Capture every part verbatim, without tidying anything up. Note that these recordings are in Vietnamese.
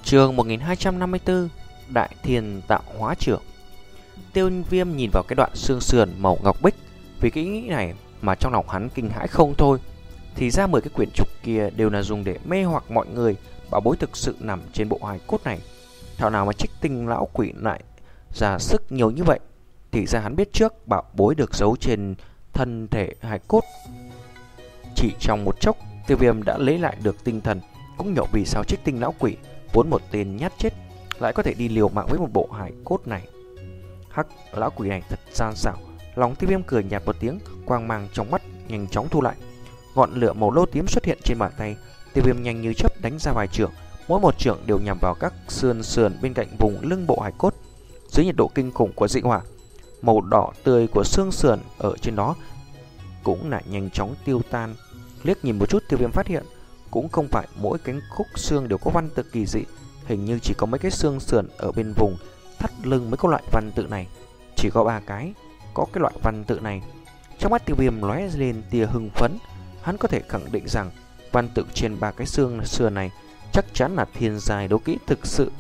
Chương một nghìn hai trăm năm mươi tư, Đại Thiên Tạo Hóa Trưởng. Tiêu Viêm nhìn vào cái đoạn xương sườn màu ngọc bích, vì cái ý nghĩ này mà trong lòng hắn kinh hãi không thôi. Thì ra mười cái quyển trục kia đều là dùng để mê hoặc mọi người, bảo bối thực sự nằm trên bộ hài cốt này. Thảo nào mà Trích Tinh lão quỷ lại ra sức nhiều như vậy. Thì ra hắn biết trước bảo bối được giấu trên thân thể hài cốt. Chỉ trong một chốc, Tiêu Viêm đã lấy lại được tinh thần, cũng hiểu vì sao Trích Tinh lão quỷ vốn một tên nhát chết lại có thể đi liều mạng với một bộ hài cốt này. Hắc, lão quỷ này thật gian xảo. Lòng Tiêu Viêm cười nhạt một tiếng, quang mang trong mắt nhanh chóng thu lại. Ngọn lửa màu lô tím xuất hiện trên bàn tay. Tiêu Viêm nhanh như chớp đánh ra vài chưởng, mỗi một chưởng đều nhằm vào các sườn sườn bên cạnh vùng lưng bộ hài cốt. Dưới nhiệt độ kinh khủng của dị hỏa, màu đỏ tươi của xương sườn ở trên đó cũng lại nhanh chóng tiêu tan. Liếc nhìn một chút, Tiêu Viêm phát hiện cũng không phải mỗi cánh khúc xương đều có văn tự kỳ dị, hình như chỉ có mấy cái xương sườn ở bên vùng thắt lưng mới có loại văn tự này. Chỉ có ba cái có cái loại văn tự này. Trong mắt Tiêu Viêm lóe lên tia hưng phấn, hắn có thể khẳng định rằng văn tự trên ba cái xương sườn này chắc chắn là thiên giai đấu kỹ thực sự.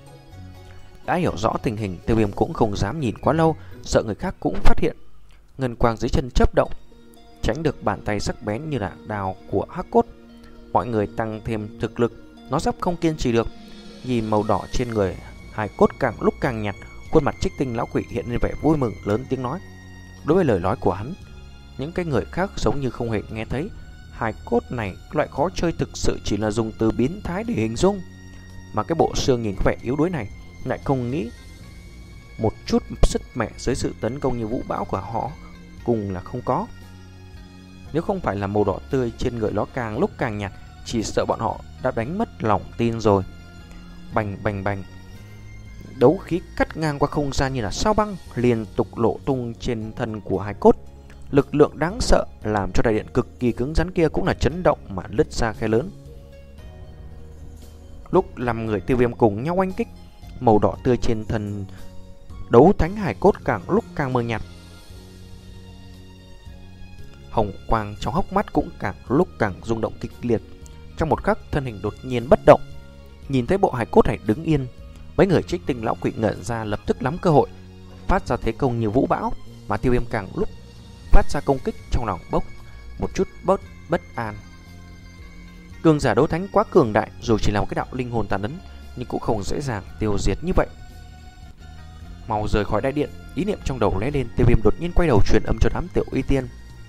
Đã hiểu rõ tình hình, Tiêu Viêm cũng không dám nhìn quá lâu, sợ người khác cũng phát hiện. Ngân quang dưới chân chớp động, tránh được bàn tay sắc bén như là đào của hắc cốt. Mọi người tăng thêm thực lực, nó sắp không kiên trì được. Nhìn màu đỏ trên người hài cốt càng lúc càng nhạt, khuôn mặt Trích Tinh lão quỷ hiện lên vẻ vui mừng, lớn tiếng nói. Đối với lời nói của hắn, những cái người khác giống như không hề nghe thấy. Hài cốt này loại khó chơi thực sự chỉ là dùng từ biến thái để hình dung. Mà cái bộ xương nhìn có vẻ yếu đuối này lại không nghĩ một chút sức mẻ dưới sự tấn công như vũ bão của họ cùng là không có. Nếu không phải là màu đỏ tươi trên người nó càng lúc càng nhạt, chỉ sợ bọn họ đã đánh mất lòng tin rồi. Bành bành bành, đấu khí cắt ngang qua không gian như là sao băng, liên tục lộ tung trên thân của hài cốt. Lực lượng đáng sợ làm cho đại điện cực kỳ cứng rắn kia cũng là chấn động mà lứt ra khe lớn. Lúc năm người Tiêu Viêm cùng nhau oanh kích, màu đỏ tươi trên thân đấu thánh hài cốt càng lúc càng mờ nhạt. Hồng quang trong hốc mắt cũng càng lúc càng rung động kịch liệt. Trong một khắc, thân hình đột nhiên bất động. Nhìn thấy bộ hài cốt này đứng yên, mấy người Trích Tinh lão quỷ ngẩn ra, lập tức nắm cơ hội phát ra thế công như vũ bão. Mà Tiêu Viêm càng lúc phát ra công kích, trong lòng bốc một chút bất bất an. Cường giả đấu thánh quá cường đại, dù chỉ là một cái đạo linh hồn tàn ấn, nhưng cũng không dễ dàng tiêu diệt như vậy. Mau rời khỏi đại điện, ý niệm trong đầu lóe lên, Tiêu Viêm đột nhiên quay đầu truyền âm cho đám tiểu uy tiên.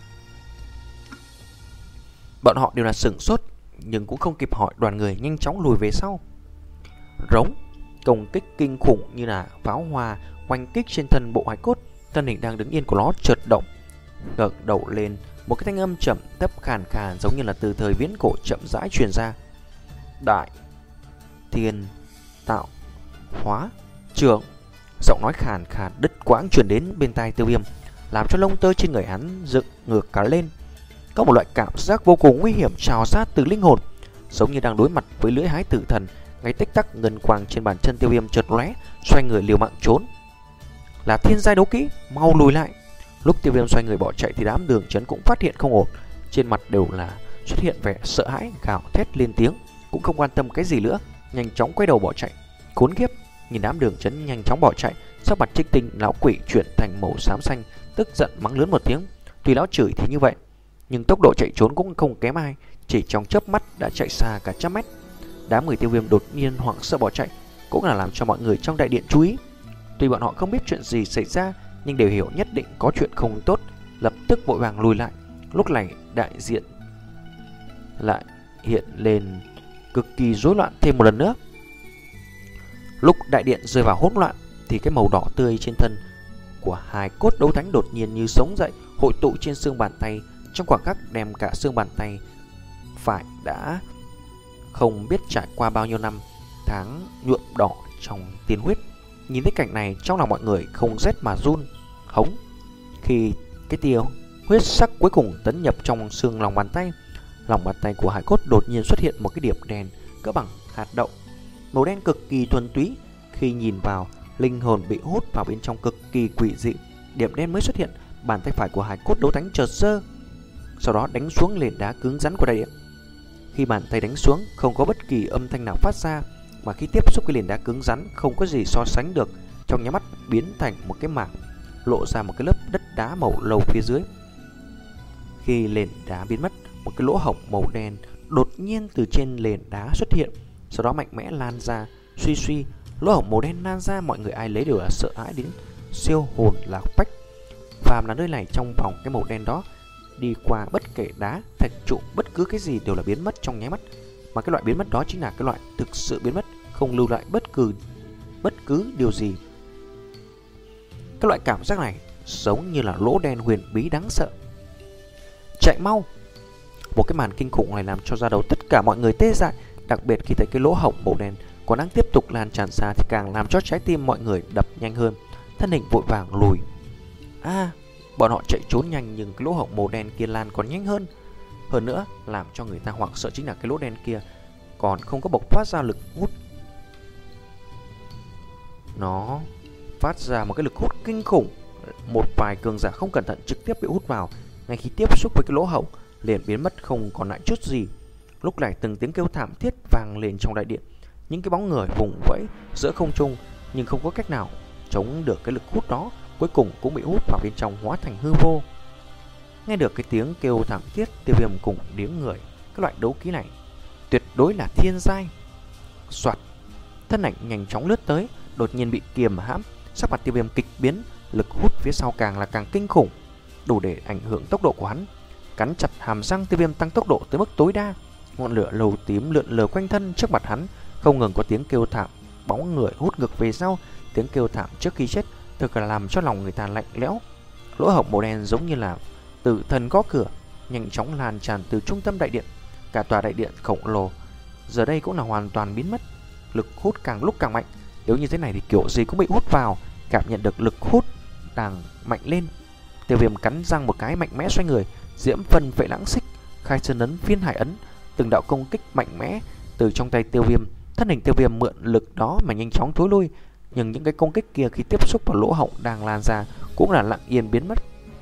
Bọn họ đều là sửng sốt, nhưng cũng không kịp hỏi, đoàn người nhanh chóng lùi về sau. Rống, công kích kinh khủng như là pháo hoa oanh kích trên thân bộ hài cốt. Thân hình đang đứng yên của nó chợt động, ngẩng đầu lên, một cái thanh âm trầm thấp khàn khàn giống như là từ thời viễn cổ chậm rãi truyền ra. Đại Thiên Tạo Hóa Trưởng. Giọng nói khàn khàn đứt quãng truyền đến bên tai Tiêu Viêm, làm cho lông tơ trên người hắn dựng ngược cả lên. Có một loại cảm giác vô cùng nguy hiểm trào sát từ linh hồn, giống như đang đối mặt với lưỡi hái tử thần. Ngay tích tắc, ngân quang trên bàn chân Tiêu Viêm chợt lóe, xoay người liều mạng trốn. Là thiên giai đấu kỹ, mau lùi lại. Lúc Tiêu Viêm xoay người bỏ chạy thì đám Đường Chấn cũng phát hiện không ổn, trên mặt đều là xuất hiện vẻ sợ hãi, gào thét lên tiếng, cũng không quan tâm cái gì nữa, nhanh chóng quay đầu bỏ chạy. Khốn kiếp, nhìn đám Đường Chấn nhanh chóng bỏ chạy, sắc mặt Trích Tinh lão quỷ chuyển thành màu xám xanh, tức giận mắng lớn một tiếng. Tuy lão chửi thì như vậy, nhưng tốc độ chạy trốn cũng không kém ai, chỉ trong chớp mắt đã chạy xa cả trăm mét. Đám người Tiêu Viêm đột nhiên hoảng sợ bỏ chạy, cũng là làm cho mọi người trong đại điện chú ý. Tuy bọn họ không biết chuyện gì xảy ra, nhưng đều hiểu nhất định có chuyện không tốt, lập tức vội vàng lùi lại. Lúc này đại diện lại hiện lên cực kỳ rối loạn thêm một lần nữa. Lúc đại điện rơi vào hỗn loạn thì cái màu đỏ tươi trên thân của hài cốt đấu thánh đột nhiên như sống dậy, hội tụ trên xương bàn tay. Trong khoảng khắc đem cả xương bàn tay phải đã không biết trải qua bao nhiêu năm tháng nhuộm đỏ trong tiên huyết. Nhìn thấy cảnh này, trong lòng mọi người không rét mà run. Hống, khi cái tia huyết sắc cuối cùng tấn nhập trong xương lòng bàn tay, lòng bàn tay của hải cốt đột nhiên xuất hiện một cái điểm đen cỡ bằng hạt đậu, màu đen cực kỳ thuần túy. Khi nhìn vào, linh hồn bị hút vào bên trong cực kỳ quỷ dị. Điểm đen mới xuất hiện, bàn tay phải của hải cốt đấu thánh chợt giơ, sau đó đánh xuống nền đá cứng rắn của đại điện. Khi bàn tay đánh xuống, không có bất kỳ âm thanh nào phát ra, mà khi tiếp xúc với nền đá cứng rắn không có gì so sánh được, trong nháy mắt biến thành một cái mảng, lộ ra một cái lớp đất đá màu nâu phía dưới. Khi nền đá biến mất, một cái lỗ hổng màu đen đột nhiên từ trên nền đá xuất hiện, sau đó mạnh mẽ lan ra. Suy suy, lỗ hổng màu đen lan ra, mọi người ai lấy đều là sợ hãi đến siêu hồn lạc phách. Phàm là nơi này, trong vòng cái màu đen đó đi qua, bất kể đá, thạch trụ, bất cứ cái gì đều là biến mất trong nháy mắt. Mà cái loại biến mất đó chính là cái loại thực sự biến mất, không lưu lại bất cứ bất cứ điều gì. Cái loại cảm giác này giống như là lỗ đen huyền bí đáng sợ. Chạy mau! Một cái màn kinh khủng này làm cho da đầu tất cả mọi người tê dại, đặc biệt khi thấy cái lỗ hổng màu đen còn đang tiếp tục lan tràn xa thì càng làm cho trái tim mọi người đập nhanh hơn, thân hình vội vàng lùi. À, bọn họ chạy trốn nhanh nhưng cái lỗ hổng màu đen kia lan còn nhanh hơn. Hơn nữa, làm cho người ta hoảng sợ chính là cái lỗ đen kia còn không có bộc phát ra lực hút. Nó phát ra một cái lực hút kinh khủng. Một vài cường giả không cẩn thận trực tiếp bị hút vào, ngay khi tiếp xúc với cái lỗ hổng liền biến mất không còn lại chút gì. Lúc này từng tiếng kêu thảm thiết vang lên trong đại điện, những cái bóng người vùng vẫy giữa không trung nhưng không có cách nào chống được cái lực hút đó, cuối cùng cũng bị hút vào bên trong, hóa thành hư vô. Nghe được cái tiếng kêu thảm thiết, Tiêu Viêm cùng điếng người. Cái loại đấu khí này tuyệt đối là thiên giai. Soạt, thân ảnh nhanh chóng lướt tới, đột nhiên bị kiềm hãm. Sắc mặt Tiêu Viêm kịch biến, lực hút phía sau càng là càng kinh khủng, đủ để ảnh hưởng tốc độ của hắn. Cắn chặt hàm răng, Tiêu Viêm tăng tốc độ tới mức tối đa. Ngọn lửa lầu tím lượn lờ quanh thân, trước mặt hắn không ngừng có tiếng kêu thảm, bóng người hút ngược về sau. Tiếng kêu thảm trước khi chết thực là làm cho lòng người ta lạnh lẽo. Lỗ hổng màu đen giống như là tử thần gõ cửa, nhanh chóng lan tràn từ trung tâm đại điện. Cả tòa đại điện khổng lồ giờ đây cũng là hoàn toàn biến mất. Lực hút càng lúc càng mạnh, nếu như thế này thì kiểu gì cũng bị hút vào. Cảm nhận được lực hút đang mạnh lên, Tiêu Viêm cắn răng một cái, mạnh mẽ xoay người, diễm phân vệ lãng xích, khai sơn ấn, phiên hải ấn, từng đạo công kích mạnh mẽ từ trong tay Tiêu Viêm. Thân hình Tiêu Viêm mượn lực đó mà nhanh chóng thối lui, nhưng những cái công kích kia khi tiếp xúc vào lỗ hổng đang lan ra cũng là lặng yên biến mất.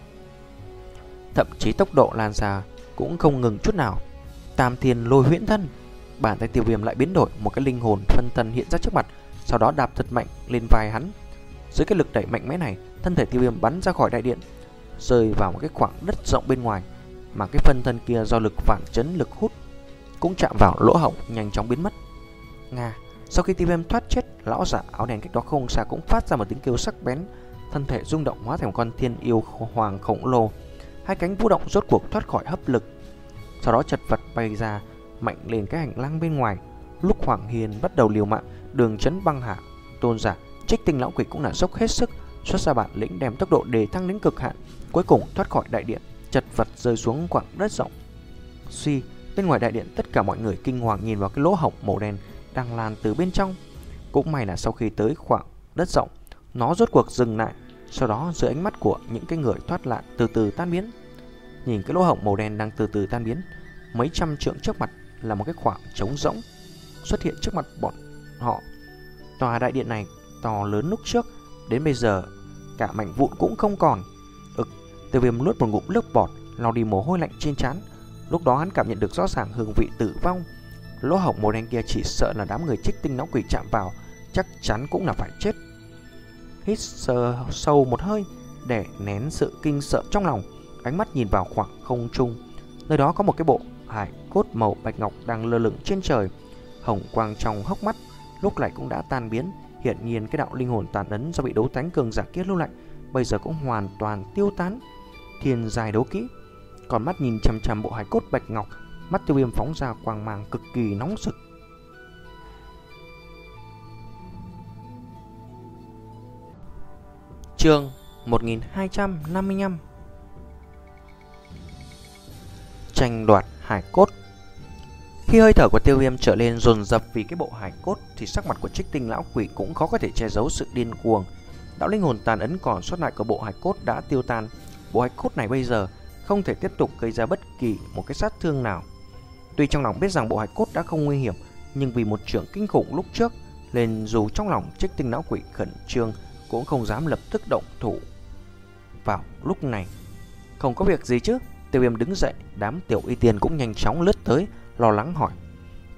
Thậm chí tốc độ lan ra cũng không ngừng chút nào. Tam thiên lôi huyễn thân, bàn tay Tiêu Viêm lại biến đổi, một cái linh hồn phân thân hiện ra trước mặt, sau đó đạp thật mạnh lên vai hắn. Dưới cái lực đẩy mạnh mẽ này, thân thể Tiêu Viêm bắn ra khỏi đại điện, rơi vào một cái khoảng đất rộng bên ngoài, mà cái phân thân kia do lực phản chấn, lực hút cũng chạm vào lỗ hổng, nhanh chóng biến mất. Nga, sau khi Tiêu Viêm thoát chết, lão giả áo đen cách đó không xa cũng phát ra một tiếng kêu sắc bén, thân thể rung động hóa thành một con thiên yêu hoàng khổng lồ. Hai cánh vũ động rốt cuộc thoát khỏi hấp lực, sau đó chật vật bay ra mạnh lên cái hành lang bên ngoài. Lúc Hoàng Hiền bắt đầu liều mạng, Đường Chấn băng hạ, tôn giả, Trích Tinh lão quỷ cũng là dốc hết sức xuất ra bản lĩnh, đem tốc độ đề thăng đến cực hạn, cuối cùng thoát khỏi đại điện, chật vật rơi xuống khoảng đất rộng. Suy, bên ngoài đại điện tất cả mọi người kinh hoàng nhìn vào cái lỗ hổng màu đen đang lan từ bên trong. Cũng may là sau khi tới khoảng đất rộng, nó rốt cuộc dừng lại, sau đó dưới ánh mắt của những cái người thoát nạn từ từ tan biến. Nhìn cái lỗ hổng màu đen đang từ từ tan biến, mấy trăm trượng trước mặt là một cái khoảng trống rỗng xuất hiện trước mặt bọn họ. Tòa đại điện này to lớn lúc trước, đến bây giờ cả mảnh vụn cũng không còn. Ực, Tiêu Viêm nuốt một ngụm nước bọt, lau đi mồ hôi lạnh trên trán. Lúc đó hắn cảm nhận được rõ ràng hương vị tử vong. Lỗ hổng màu đen kia chỉ sợ là đám người Trích Tinh lão quỷ chạm vào, chắc chắn cũng là phải chết. Hít sơ sâu một hơi để nén sự kinh sợ trong lòng, ánh mắt nhìn vào khoảng không trung. Nơi đó có một cái bộ hải cốt màu bạch ngọc đang lơ lửng trên trời. Hồng quang trong hốc mắt lúc này cũng đã tan biến. Hiển nhiên cái đạo linh hồn tàn ấn do bị đấu thánh cường giả kia lưu lại bây giờ cũng hoàn toàn tiêu tán. Thiên giai đấu kỹ. Còn mắt nhìn chằm chằm bộ hải cốt bạch ngọc, mắt Tiêu Viêm phóng ra quang mang cực kỳ nóng rực. Chương một nghìn hai trăm năm mươi lăm. Tranh đoạt hải cốt. Khi hơi thở của Tiêu Viêm trở lên dồn dập vì cái bộ hải cốt thì sắc mặt của Trích Tinh lão quỷ cũng khó có thể che giấu sự điên cuồng. Đạo linh hồn tàn ấn còn sót lại của bộ hải cốt đã tiêu tan. Bộ hải cốt này bây giờ không thể tiếp tục gây ra bất kỳ một cái sát thương nào. Tuy trong lòng biết rằng bộ hải cốt đã không nguy hiểm, nhưng vì một trường kinh khủng lúc trước nên dù trong lòng Trích Tinh lão quỷ khẩn trương cũng không dám lập tức động thủ. Vào lúc này, không có việc gì chứ? Tiêu Viêm đứng dậy, đám tiểu y tiên cũng nhanh chóng lướt tới, lo lắng hỏi.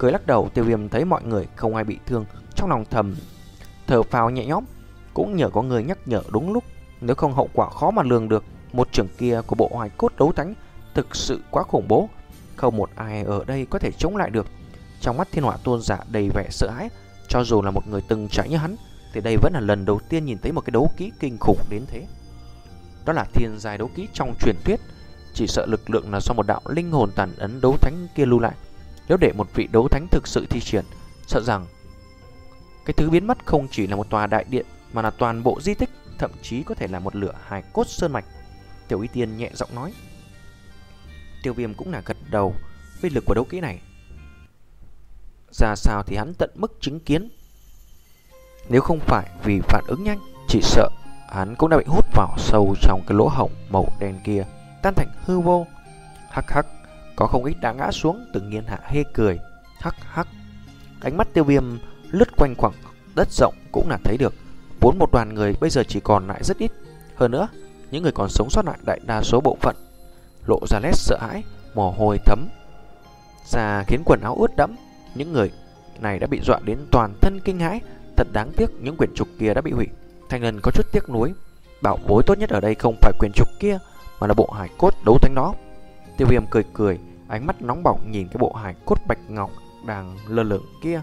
Cười lắc đầu, Tiêu Viêm thấy mọi người không ai bị thương, trong lòng thầm thở phào nhẹ nhõm. Cũng nhờ có người nhắc nhở đúng lúc, nếu không hậu quả khó mà lường được. Một trường kia của bộ hài cốt đấu thánh thực sự quá khủng bố, không một ai ở đây có thể chống lại được. Trong mắt Thiên Hỏa Tôn giả đầy vẻ sợ hãi. Cho dù là một người từng trải như hắn thì đây vẫn là lần đầu tiên nhìn thấy một cái đấu kỹ kinh khủng đến thế. Đó là thiên giai đấu kỹ trong truyền thuyết. Chỉ sợ lực lượng là do một đạo linh hồn tàn ấn đấu thánh kia lưu lại. Nếu để một vị đấu thánh thực sự thi triển, sợ rằng cái thứ biến mất không chỉ là một tòa đại điện, mà là toàn bộ di tích, thậm chí có thể là một lửa hài cốt sơn mạch. Tiểu Y Tiên nhẹ giọng nói. Tiêu Viêm cũng là gật đầu. Uy lực của đấu kỹ này ra sao thì hắn tận mức chứng kiến. Nếu không phải vì phản ứng nhanh, chỉ sợ hắn cũng đã bị hút vào sâu trong cái lỗ hổng màu đen kia, tan thành hư vô. Hắc hắc, có không ít đã ngã xuống. Tự nhiên hạ hê cười. Hắc hắc. Ánh mắt Tiêu Viêm lướt quanh khoảng đất rộng cũng là thấy được vốn một đoàn người bây giờ chỉ còn lại rất ít. Hơn nữa, những người còn sống sót lại đại đa số bộ phận lộ ra nét sợ hãi, mồ hôi thấm ra khiến quần áo ướt đẫm. Những người này đã bị dọa đến toàn thân kinh hãi. Thật đáng tiếc những quyển trục kia đã bị hủy. Thanh Ngân có chút tiếc nuối. Bảo bối tốt nhất ở đây không phải quyển trục kia, mà là bộ hài cốt đấu thánh đó. Tiêu Viêm cười cười, ánh mắt nóng bỏng nhìn cái bộ hài cốt bạch ngọc đang lơ lửng kia.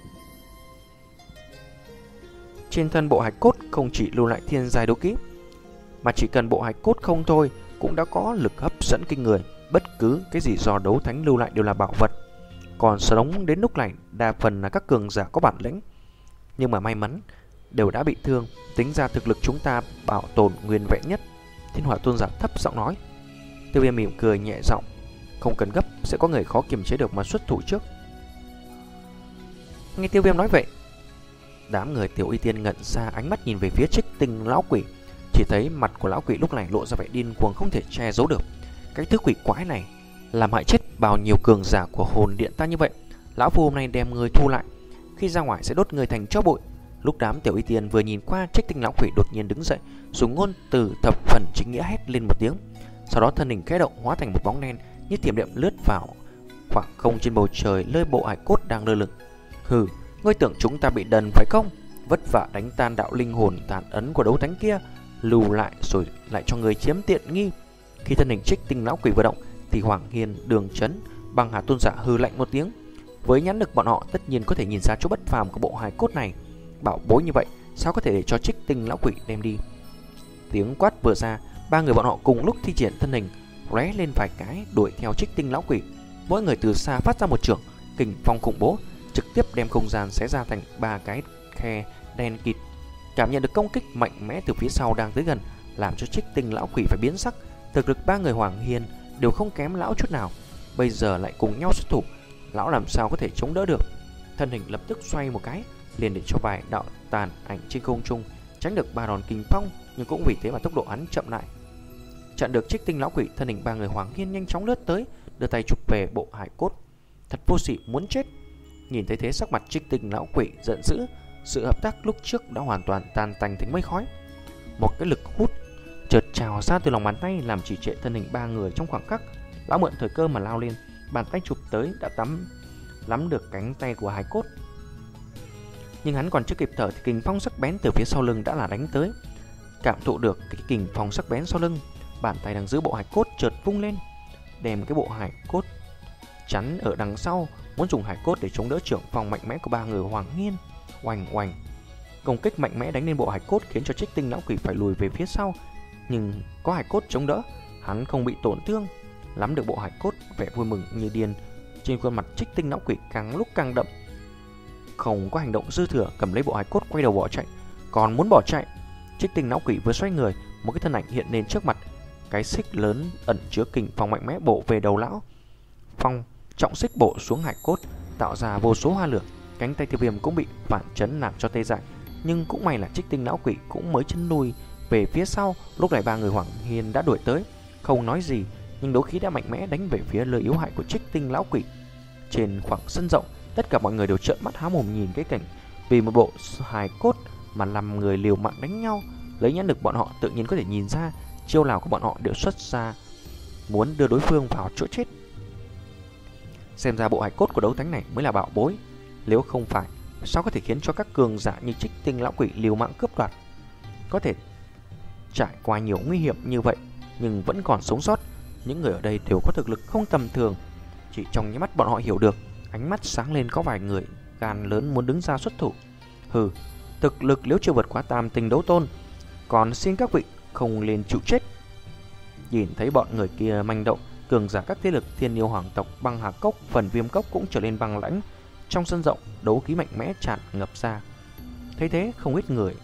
Trên thân bộ hài cốt không chỉ lưu lại thiên giai đấu kỹ, mà chỉ cần bộ hài cốt không thôi cũng đã có lực hấp dẫn kinh người. Bất cứ cái gì do đấu thánh lưu lại đều là bảo vật. Còn sống đến lúc này đa phần là các cường giả có bản lĩnh, nhưng mà may mắn đều đã bị thương. Tính ra thực lực chúng ta bảo tồn nguyên vẹn nhất. Thiên Hỏa Tôn giả thấp giọng nói. Tiêu Viêm mỉm cười nhẹ giọng. Không cần gấp, sẽ có người khó kiềm chế được mà xuất thủ trước. Nghe Tiêu Viêm nói vậy, đám người Tiểu Y Tiên ngẩn ra, ánh mắt nhìn về phía Trích Tinh lão quỷ. Chỉ thấy mặt của lão quỷ lúc này lộ ra vẻ điên cuồng không thể che giấu được. Cái thứ quỷ quái này làm hại chết bao nhiêu cường giả của hồn điện ta như vậy. Lão phu hôm nay đem người thu lại, khi ra ngoài sẽ đốt người thành tro bụi. Lúc đám Tiểu Y Tiên vừa nhìn qua, Trích Tinh lão quỷ đột nhiên đứng dậy, dùng ngôn từ thập phần chính nghĩa hét lên một tiếng. Sau đó thân hình khẽ động, hóa thành một bóng đen như thiểm điện lướt vào khoảng không trên bầu trời, nơi bộ hài cốt đang lơ lửng. Hừ, ngươi tưởng chúng ta bị đần phải không? Vất vả đánh tan đạo linh hồn tàn ấn của đấu thánh kia, lưu lại rồi lại cho người chiếm tiện nghi. Khi thân hình Trích Tinh lão quỷ vừa động thì Hoàng Hiên, Đường Chấn, Băng Hà Tôn giả hừ lạnh một tiếng. Với nhãn lực bọn họ tất nhiên có thể nhìn ra chỗ bất phàm của bộ hài cốt này. Bảo bối như vậy sao có thể để cho Trích Tinh lão quỷ đem đi? Tiếng quát vừa ra, ba người bọn họ cùng lúc thi triển thân hình, lóe lên vài cái đuổi theo Trích Tinh lão quỷ. Mỗi người từ xa phát ra một chưởng, kình phong khủng bố, trực tiếp đem không gian xé ra thành ba cái khe đen kịt. Cảm nhận được công kích mạnh mẽ từ phía sau đang tới gần, làm cho Trích Tinh lão quỷ phải biến sắc. Thực lực ba người Hoàng Hiên đều không kém lão chút nào, bây giờ lại cùng nhau xuất thủ, lão làm sao có thể chống đỡ được? Thân hình lập tức xoay một cái, liền để cho vài đạo tàn ảnh trên không trung tránh được ba đòn kình phong, nhưng cũng vì thế mà tốc độ hắn chậm lại. Chặn được Trích Tinh lão quỷ, thân hình ba người Hoàng Hiên nhanh chóng lướt tới, đưa tay chụp về bộ hài cốt. Thật vô sỉ, muốn chết! Nhìn thấy thế, sắc mặt Trích Tinh lão quỷ giận dữ, sự hợp tác lúc trước đã hoàn toàn tan tành thành mây khói. Một cái lực hút chợt trào ra từ lòng bàn tay, làm trì trệ thân hình ba người trong khoảng khắc. Lão mượn thời cơ mà lao lên, bàn tay chụp tới đã tắm nắm được cánh tay của hài cốt. Nhưng hắn còn chưa kịp thở thì kình phong sắc bén từ phía sau lưng đã là đánh tới. Cảm thụ được cái kình phong sắc bén sau lưng, bàn tay đang giữ bộ hài cốt chợt vung lên, đem cái bộ hài cốt chắn ở đằng sau, muốn dùng hài cốt để chống đỡ trưởng phong mạnh mẽ của ba người Hoàng Hiên. Oanh oanh, công kích mạnh mẽ đánh lên bộ hài cốt khiến cho Trích Tinh lão quỷ phải lùi về phía sau, nhưng có hài cốt chống đỡ, hắn không bị tổn thương. Nắm được bộ hài cốt, vẻ vui mừng như điên trên khuôn mặt Trích Tinh lão quỷ càng lúc càng đậm. Không có hành động dư thừa, cầm lấy bộ hài cốt quay đầu bỏ chạy. Còn muốn bỏ chạy, Trích Tinh lão quỷ vừa xoay người, một cái thân ảnh hiện lên trước mặt. Cái xích lớn ẩn chứa kình phong mạnh mẽ bổ về đầu lão. Phong trọng xích bổ xuống hài cốt, tạo ra vô số hoa lửa. Cánh tay Tiêu Viêm cũng bị phản chấn làm cho tê dại, nhưng cũng may là Trích Tinh lão quỷ cũng mới chân lùi về phía sau. Lúc này ba người Hoàng Hiên đã đuổi tới, không nói gì, nhưng đấu khí đã mạnh mẽ đánh về phía lời yếu hại của Trích Tinh lão quỷ. Trên khoảng sân rộng, tất cả mọi người đều trợn mắt há mồm nhìn cái cảnh vì một bộ hài cốt mà làm người liều mạng đánh nhau. Lấy nhãn lực bọn họ tự nhiên có thể nhìn ra chiêu nào của bọn họ đều xuất ra muốn đưa đối phương vào chỗ chết. Xem ra bộ hài cốt của đấu thánh này mới là bảo bối. Nếu không phải, sao có thể khiến cho các cường giả như Trích Tinh lão quỷ liều mạng cướp đoạt? Có thể trải qua nhiều nguy hiểm như vậy nhưng vẫn còn sống sót. Những người ở đây đều có thực lực không tầm thường. Chỉ trong nháy mắt bọn họ hiểu được, ánh mắt sáng lên, có vài người gan lớn muốn đứng ra xuất thủ. Hừ, thực lực nếu chưa vượt quá tam tinh đấu tôn, còn xin các vị không lên chịu chết. Nhìn thấy bọn người kia manh động, cường giả các thế lực Thiên Yêu Hoàng tộc, Băng Hà Cốc, Phần Viêm Cốc cũng trở nên băng lãnh. Trong sân rộng, đấu khí mạnh mẽ tràn ngập ra. Thấy thế, không ít người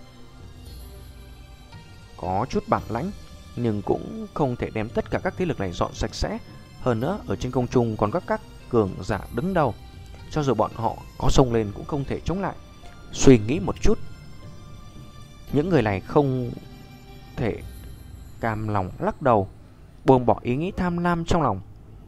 có chút bản lãnh, nhưng cũng không thể đem tất cả các thế lực này dọn sạch sẽ. Hơn nữa, ở trên không trung còn có các cường giả đứng đầu, cho dù bọn họ có xông lên cũng không thể chống lại. Suy nghĩ một chút, những người này không thể cam lòng lắc đầu, buông bỏ ý nghĩ tham lam trong lòng.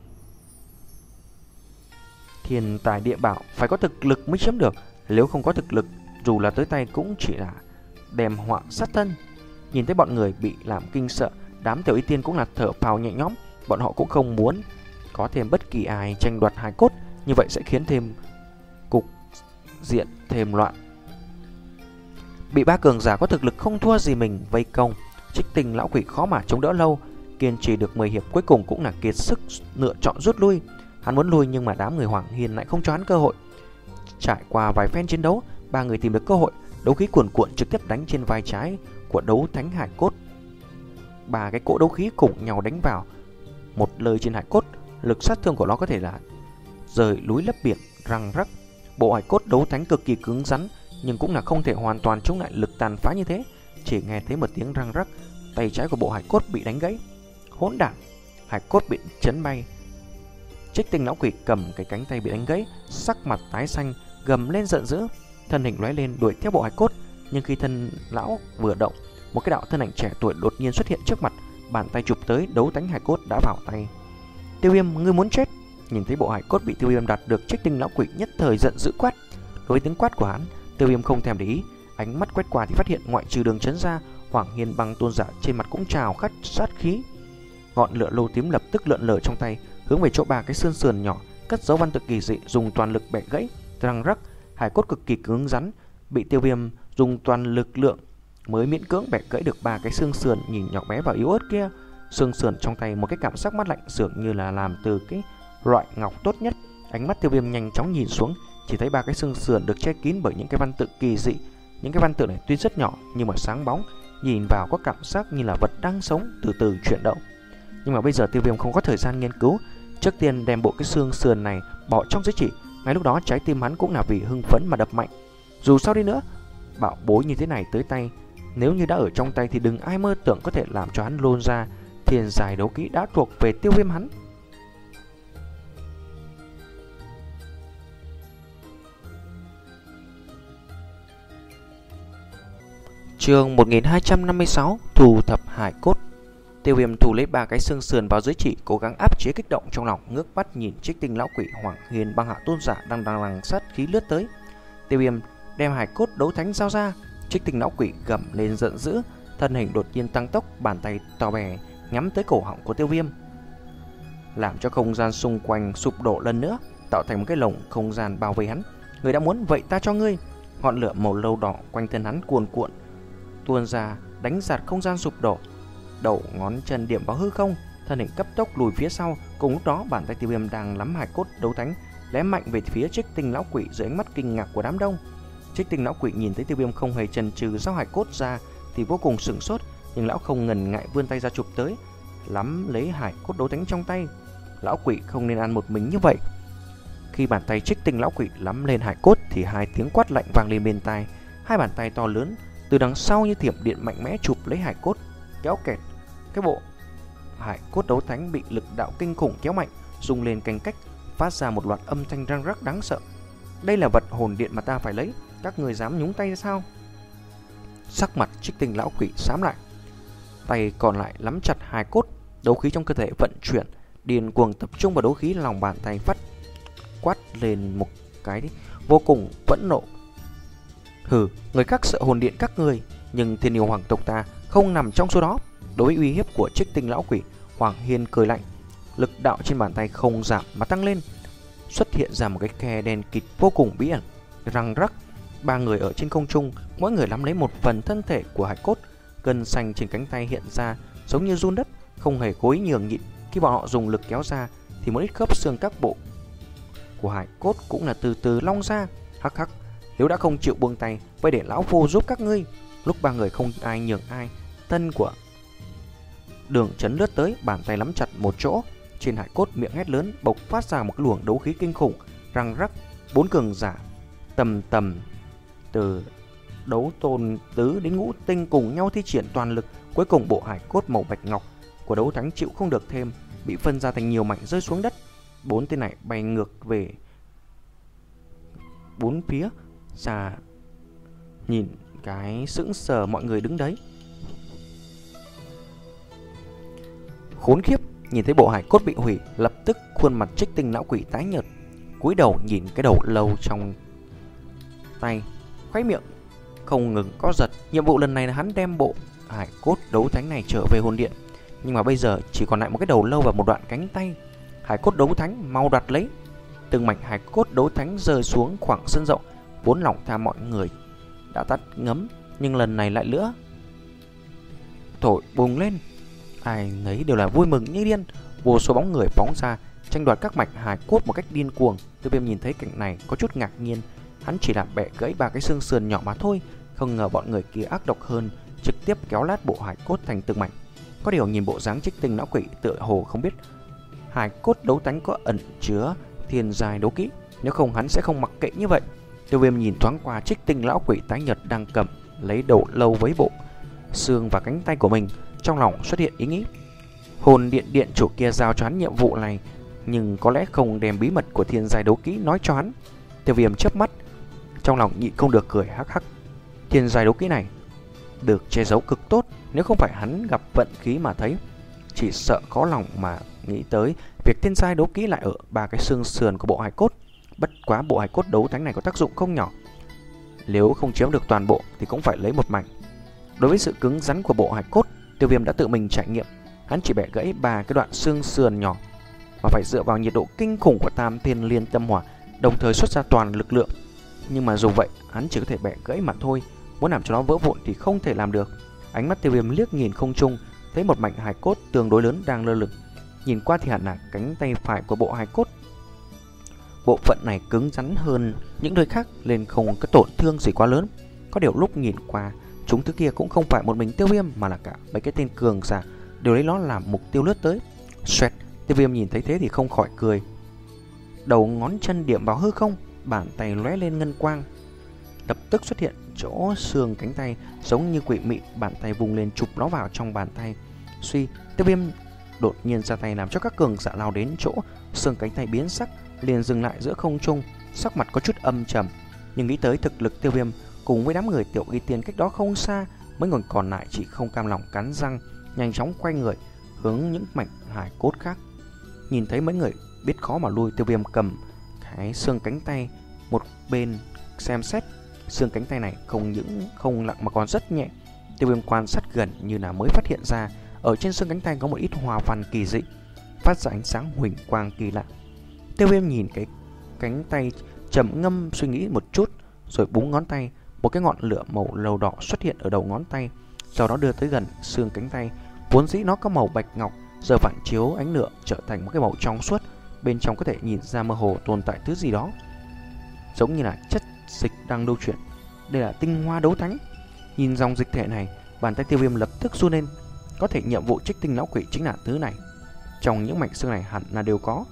Thiên tài địa bảo phải có thực lực mới chiếm được, nếu không có thực lực, dù là tới tay cũng chỉ là đem họa sát thân. Nhìn thấy bọn người bị làm kinh sợ, đám tiểu y tiên cũng là thở phào nhẹ nhõm. Bọn họ cũng không muốn có thêm bất kỳ ai tranh đoạt hài cốt, như vậy sẽ khiến thêm cục diện thêm loạn. Bị ba cường giả có thực lực không thua gì mình vây công, Trích Tinh lão quỷ khó mà chống đỡ lâu, kiên trì được mười hiệp cuối cùng cũng là kiệt sức lựa chọn rút lui. Hắn muốn lui nhưng mà đám người Hoàng Hiên lại không cho hắn cơ hội. Trải qua vài phen chiến đấu, ba người tìm được cơ hội, đấu khí cuồn cuộn trực tiếp đánh trên vai trái của đấu thánh hải cốt. Ba cái cỗ đấu khí cùng nhau đánh vào một lời trên hải cốt, lực sát thương của nó có thể là rời núi lấp biển, răng rắc. Bộ hải cốt đấu thánh cực kỳ cứng rắn, nhưng cũng là không thể hoàn toàn chống lại lực tàn phá như thế. Chỉ nghe thấy một tiếng răng rắc, tay trái của bộ hải cốt bị đánh gãy. Hỗn đản, hải cốt bị chấn bay. Trích Tinh lão quỷ cầm cái cánh tay bị đánh gãy, sắc mặt tái xanh, gầm lên giận dữ, thân hình lóe lên đuổi theo bộ hải cốt. Nhưng khi thân lão vừa động, một cái đạo thân ảnh trẻ tuổi đột nhiên xuất hiện trước mặt, bàn tay chụp tới, đấu thánh hải cốt đã vào tay. Tiêu Viêm, ngươi muốn chết? Nhìn thấy bộ hải cốt bị Tiêu Viêm đạt được, Trích Tinh lão quỷ nhất thời giận dữ quát. Đối với tiếng quát của hắn, Tiêu Viêm không thèm để ý, ánh mắt quét qua thì phát hiện ngoại trừ Đường Chấn ra, Hoàng Hiên Băng tôn giả trên mặt cũng trào khát sát khí. Ngọn lửa lô tím lập tức lượn lờ trong tay, hướng về chỗ ba cái xương sườn nhỏ, cất dấu văn tự kỳ dị, dùng toàn lực bẻ gãy. Răng rắc, hải cốt cực kỳ cứng rắn, bị Tiêu Viêm dùng toàn lực lượng mới miễn cưỡng bẻ gãy được ba cái xương sườn nhìn nhỏ bé và yếu ớt kia. Xương sườn trong tay một cái cảm giác mát lạnh, dường như là làm từ cái loại ngọc tốt nhất. Ánh mắt Tiêu Viêm nhanh chóng nhìn xuống, chỉ thấy ba cái xương sườn được che kín bởi những cái văn tự kỳ dị. Những cái văn tự này tuy rất nhỏ nhưng mà sáng bóng, nhìn vào có cảm giác như là vật đang sống từ từ chuyển động. Nhưng mà bây giờ Tiêu Viêm không có thời gian nghiên cứu, trước tiên đem bộ cái xương sườn này bỏ trong giới chỉ. Ngay lúc đó trái tim hắn cũng là vì hưng phấn mà đập mạnh. Dù sao đi nữa, bảo bối như thế này tới tay, nếu như đã ở trong tay thì đừng ai mơ tưởng có thể làm cho hắn lôn ra. Thiên giải đấu kỹ đã thuộc về Tiêu Viêm hắn. Chương một nghìn hai trăm năm mươi sáu, thu thập hải cốt. Tiêu Viêm thu lấy ba cái xương sườn vào giới chỉ, cố gắng áp chế kích động trong lòng, ngước mắt nhìn Trích Tinh lão quỷ, Hoàng Hiên, Băng Hạ tôn giả đang đang lằng sát khí lướt tới. Tiêu Viêm đem hải cốt đấu thánh giao ra, Trích Tinh lão quỷ gầm lên giận dữ, thân hình đột nhiên tăng tốc, bàn tay to bè nhắm tới cổ họng của Tiêu Viêm, làm cho không gian xung quanh sụp đổ lần nữa, tạo thành một cái lồng không gian bao vây hắn. Người đã muốn vậy ta cho ngươi. Ngọn lửa màu nâu đỏ quanh thân hắn cuồn cuộn tuôn ra, đánh giạt không gian sụp đổ. Đầu ngón chân điểm vào hư không, thân hình cấp tốc lùi phía sau. Cùng lúc đó, bàn tay Tiêu Viêm đang nắm hải cốt đấu thánh lém mạnh về phía Trích Tinh lão quỷ dưới ánh mắt kinh ngạc của đám đông. Trích Tinh lão quỷ nhìn thấy Tiêu Viêm không hề chần chừ giao hải cốt ra thì vô cùng sửng sốt, nhưng lão không ngần ngại vươn tay ra chụp tới, nắm lấy hải cốt đấu thánh trong tay. Lão quỷ không nên ăn một mình như vậy. Khi bàn tay Trích Tinh lão quỷ nắm lên hải cốt thì hai tiếng quát lạnh vang lên bên tai. Hai bàn tay to lớn từ đằng sau như thiểm điện mạnh mẽ chụp lấy hải cốt, kéo kẹt. Cái bộ hải cốt đấu thánh bị lực đạo kinh khủng kéo mạnh, rung lên canh cách, phát ra một loạt âm thanh răng rắc đáng sợ. Đây là vật hồn điện mà ta phải lấy, các người dám nhúng tay sao? Sắc mặt Trích Tinh lão quỷ xám lại, tay còn lại nắm chặt hải cốt, đấu khí trong cơ thể vận chuyển, điên cuồng tập trung vào đấu khí lòng bàn tay, phát quát lên một cái vô cùng phẫn nộ. Hừ, người khác sợ hồn điện các người, nhưng Thiên Yêu Hoàng tộc ta không nằm trong số đó. Đối với uy hiếp của Trích Tinh lão quỷ, Hoàng Hiên cười lạnh, lực đạo trên bàn tay không giảm mà tăng lên. xuất hiện ra một cái khe đen kịt vô cùng bí ẩn. Răng rắc, ba người ở trên không trung, mỗi người nắm lấy một phần thân thể của hải cốt. Gân xanh trên cánh tay hiện ra giống như run đất, không hề cố ý nhường nhịn. Khi bọn họ dùng lực kéo ra thì một ít khớp xương các bộ của hải cốt cũng là từ từ long ra. Hắc hắc, nếu đã không chịu buông tay, vậy để lão phu giúp các ngươi. Lúc ba người không ai nhường ai, thân của Đường Chấn lướt tới, bàn tay nắm chặt một chỗ. Trên hải cốt miệng hét lớn, bộc phát ra một luồng đấu khí kinh khủng. Răng rắc, bốn cường giả tầm tầm từ đấu tôn tứ đến ngũ tinh cùng nhau thi triển toàn lực. Cuối cùng bộ hải cốt màu bạch ngọc của đấu thánh chịu không được thêm, bị phân ra thành nhiều mảnh rơi xuống đất. Bốn tên này bay ngược về bốn phía xa, nhìn cái sững sờ mọi người đứng đấy. Khốn khiếp, nhìn thấy bộ hải cốt bị hủy, lập tức khuôn mặt Trích Tinh lão quỷ tái nhợt, cúi đầu nhìn cái đầu lâu trong tay, khóe miệng không ngừng có giật. Nhiệm vụ lần này là hắn đem bộ hải cốt đấu thánh này trở về hồn điện, nhưng mà bây giờ chỉ còn lại một cái đầu lâu và một đoạn cánh tay. Hải cốt đấu thánh, mau đoạt lấy! Từng mảnh hải cốt đấu thánh rơi xuống khoảng sân rộng. Vốn lòng tham mọi người đã tắt ngấm, nhưng lần này lại nữa thổi bùng lên. Ai nấy đều là vui mừng như điên. Vô số bóng người phóng ra tranh đoạt các mảnh hài cốt một cách điên cuồng. Tiêu Viêm nhìn thấy cảnh này có chút ngạc nhiên. Hắn chỉ là bẻ gãy ba cái xương sườn nhỏ mà thôi, không ngờ bọn người kia ác độc hơn, trực tiếp kéo lát bộ hài cốt thành từng mảnh. Có điều nhìn bộ dáng Trích Tinh lão quỷ tựa hồ không biết hài cốt đấu tánh có ẩn chứa thiên giai đấu kỹ, nếu không hắn sẽ không mặc kệ như vậy. Tiêu Viêm nhìn thoáng qua Trích Tinh lão quỷ tái nhợt đang cầm lấy đầu lâu với bộ xương và cánh tay của mình, trong lòng xuất hiện ý nghĩ. Hồn điện điện chủ kia giao cho hắn nhiệm vụ này, nhưng có lẽ không đem bí mật của thiên giai đấu kỹ nói cho hắn. Tiêu Viêm chớp mắt, trong lòng nhịn không được cười hắc hắc. Thiên giai đấu kỹ này được che giấu cực tốt, nếu không phải hắn gặp vận khí mà thấy, chỉ sợ khó lòng mà nghĩ tới việc thiên giai đấu kỹ lại ở ba cái xương sườn của bộ hài cốt. Bất quá bộ hài cốt đấu thánh này có tác dụng không nhỏ, nếu không chiếm được toàn bộ thì cũng phải lấy một mảnh. Đối với sự cứng rắn của bộ hài cốt, Tiêu Viêm đã tự mình trải nghiệm. Hắn chỉ bẻ gãy ba cái đoạn xương sườn nhỏ, mà phải dựa vào nhiệt độ kinh khủng của Tam Thiên Liên Tâm Hỏa, đồng thời xuất ra toàn lực lượng. Nhưng mà dù vậy, hắn chỉ có thể bẻ gãy mà thôi, muốn làm cho nó vỡ vụn thì không thể làm được. Ánh mắt Tiêu Viêm liếc nhìn không trung, thấy một mảnh hài cốt tương đối lớn đang lơ lửng. Nhìn qua thì hẳn là cánh tay phải của bộ hài cốt. Bộ phận này cứng rắn hơn những nơi khác nên không có tổn thương gì quá lớn. Có điều lúc nhìn qua, chúng thứ kia cũng không phải một mình Tiêu Viêm, mà là cả mấy cái tên cường giả đều lấy nó làm mục tiêu lướt tới. Xoẹt, Tiêu Viêm nhìn thấy thế thì không khỏi cười. Đầu ngón chân điểm vào hư không, bàn tay lóe lên ngân quang, lập tức xuất hiện chỗ xương cánh tay, giống như quỷ mị. Bàn tay vùng lên chụp nó vào trong bàn tay. Suy, Tiêu Viêm đột nhiên ra tay làm cho các cường giả lao đến chỗ xương cánh tay biến sắc, liền dừng lại giữa không trung, sắc mặt có chút âm trầm. Nhưng nghĩ tới thực lực Tiêu Viêm cùng với đám người Tiểu Y Tiên cách đó không xa, mấy người còn lại chỉ không cam lòng cắn răng, nhanh chóng quay người hướng những mảnh hài cốt khác. Nhìn thấy mấy người biết khó mà lui, Tiêu Viêm cầm cái xương cánh tay một bên xem xét. Xương cánh tay này không những không nặng mà còn rất nhẹ. Tiêu Viêm quan sát gần như là mới phát hiện ra ở trên xương cánh tay có một ít hoa văn kỳ dị, phát ra ánh sáng huỳnh quang kỳ lạ. Tiêu Viêm nhìn cái cánh tay trầm ngâm suy nghĩ một chút, rồi búng ngón tay, một cái ngọn lửa màu nâu đỏ xuất hiện ở đầu ngón tay, sau đó đưa tới gần xương cánh tay. Vốn dĩ nó có màu bạch ngọc, giờ phản chiếu ánh lửa trở thành một cái màu trong suốt, bên trong có thể nhìn ra mơ hồ tồn tại thứ gì đó, giống như là chất dịch đang lưu chuyển. Đây là tinh hoa đấu thánh. Nhìn dòng dịch thể này, bàn tay Tiêu Viêm lập tức run lên. Có thể nhiệm vụ Trích Tinh lão quỷ chính là thứ này. Trong những mảnh xương này hẳn là đều có.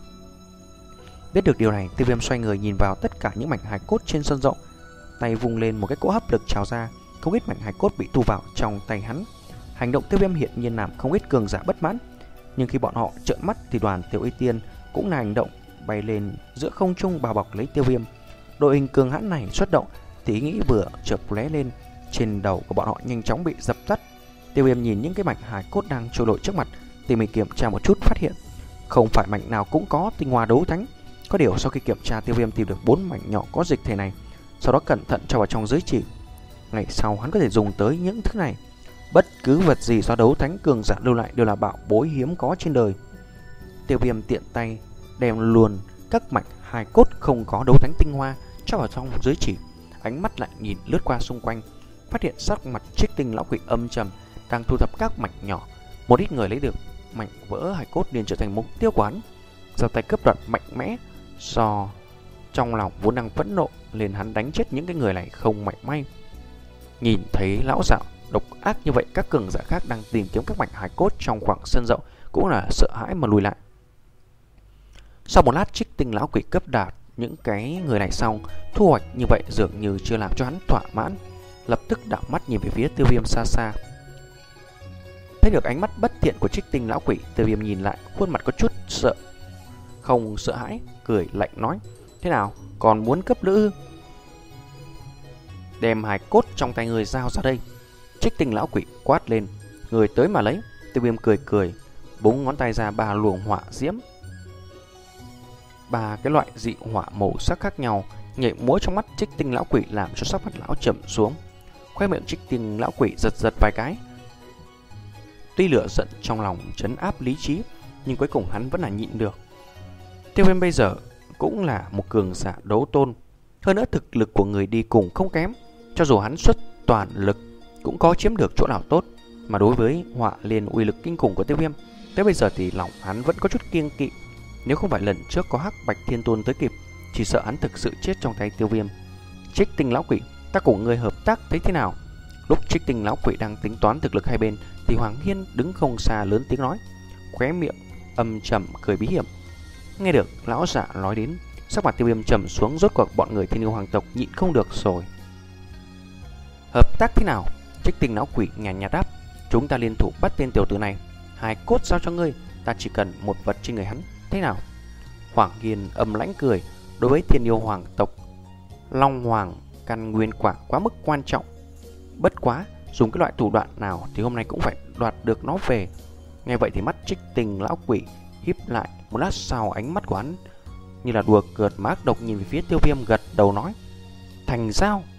Biết được điều này, Tiêu Viêm xoay người nhìn vào tất cả những mảnh hài cốt trên sân rộng, tay vung lên một cái cỗ hấp lực trào ra, không ít mảnh hài cốt bị thu vào trong tay hắn. Hành động Tiêu Viêm hiện nhiên làm không ít cường giả bất mãn, nhưng khi bọn họ trợn mắt thì đoàn Tiểu Y Tiên cũng là hành động, bay lên giữa không trung bao bọc lấy Tiêu Viêm. Đội hình cường hãn này xuất động thì ý nghĩ vừa chợt lóe lên trên đầu của bọn họ nhanh chóng bị dập tắt. Tiêu Viêm nhìn những cái mảnh hài cốt đang trôi nổi trước mặt, thì mình kiểm tra một chút phát hiện không phải mảnh nào cũng có tinh hoa đấu thánh. Có điều sau khi kiểm tra, Tiêu Viêm tìm được bốn mảnh nhỏ có dịch thể này, sau đó cẩn thận cho vào trong giới chỉ. Ngày sau hắn có thể dùng tới những thứ này. Bất cứ vật gì do đấu thánh cường giả lưu lại đều là bảo bối hiếm có trên đời. Tiêu Viêm tiện tay đem luôn các mảnh hài cốt không có đấu thánh tinh hoa cho vào trong giới chỉ. Ánh mắt lại nhìn lướt qua xung quanh, phát hiện sắc mặt Trích Tinh lão quỷ âm trầm, đang thu thập các mảnh nhỏ. Một ít người lấy được mảnh vỡ hài cốt liền trở thành mục tiêu của hắn, ra tay cướp đoạt mạnh mẽ. Do trong lòng vốn đang phẫn nộ, liền hắn đánh chết những cái người này không mảy may. Nhìn thấy lão giả độc ác như vậy, các cường giả khác đang tìm kiếm các mảnh hài cốt trong khoảng sân rộng cũng là sợ hãi mà lùi lại. Sau một lát, Trích Tinh lão quỷ cướp đoạt những cái người này xong, thu hoạch như vậy dường như chưa làm cho hắn thỏa mãn, lập tức đảo mắt nhìn về phía Tiêu Viêm xa xa. Thấy được ánh mắt bất thiện của Trích Tinh lão quỷ, Tiêu Viêm nhìn lại, khuôn mặt có chút sợ không sợ hãi, cười lạnh nói: thế nào, còn muốn cấp lữ? Đem hài cốt trong tay người giao ra đây. Trích Tinh lão quỷ quát lên: người tới mà lấy. Tiêu Viêm cười cười, búng ngón tay ra ba luồng hỏa diễm, ba cái loại dị hỏa màu sắc khác nhau nhảy múa trong mắt Trích Tinh lão quỷ, làm cho sắc mặt lão trầm xuống. Khoe miệng Trích Tinh lão quỷ giật giật vài cái. Tuy lửa giận trong lòng trấn áp lý trí, nhưng cuối cùng hắn vẫn là nhịn được. Tiêu Viêm bây giờ cũng là một cường giả đấu tôn, hơn nữa thực lực của người đi cùng không kém. Cho dù hắn xuất toàn lực cũng có chiếm được chỗ nào tốt. Mà đối với hỏa liên uy lực kinh khủng của Tiêu Viêm, tới bây giờ thì lòng hắn vẫn có chút kiêng kỵ. Nếu không phải lần trước có Hắc Bạch Thiên Tôn tới kịp, chỉ sợ hắn thực sự chết trong tay Tiêu Viêm. Trích Tinh lão quỷ, ta cùng người hợp tác thấy thế nào? Lúc Trích Tinh lão quỷ đang tính toán thực lực hai bên, thì Hoàng Hiên đứng không xa lớn tiếng nói, khóe miệng âm trầm cười bí hiểm. Nghe được lão giả nói đến, sắc mặt Tiêu Viêm trầm xuống, rốt cuộc bọn người Thiên Yêu Hoàng tộc nhịn không được rồi. Hợp tác thế nào? Trích Tinh lão quỷ nhàn nhạt đáp, chúng ta liên thủ bắt tên tiểu tử này, hài cốt giao cho ngươi, ta chỉ cần một vật trên người hắn, thế nào? Hoàng Hiên âm lãnh cười, đối với Thiên Yêu Hoàng tộc, Long Hoàng căn nguyên quả quá mức quan trọng. Bất quá, dùng cái loại thủ đoạn nào thì hôm nay cũng phải đoạt được nó về. Nghe vậy thì mắt Trích Tinh lão quỷ híp lại, một lát sau ánh mắt của hắn như là đùa cợt mà ác độc nhìn về phía Tiêu Viêm, gật đầu nói: thành giao.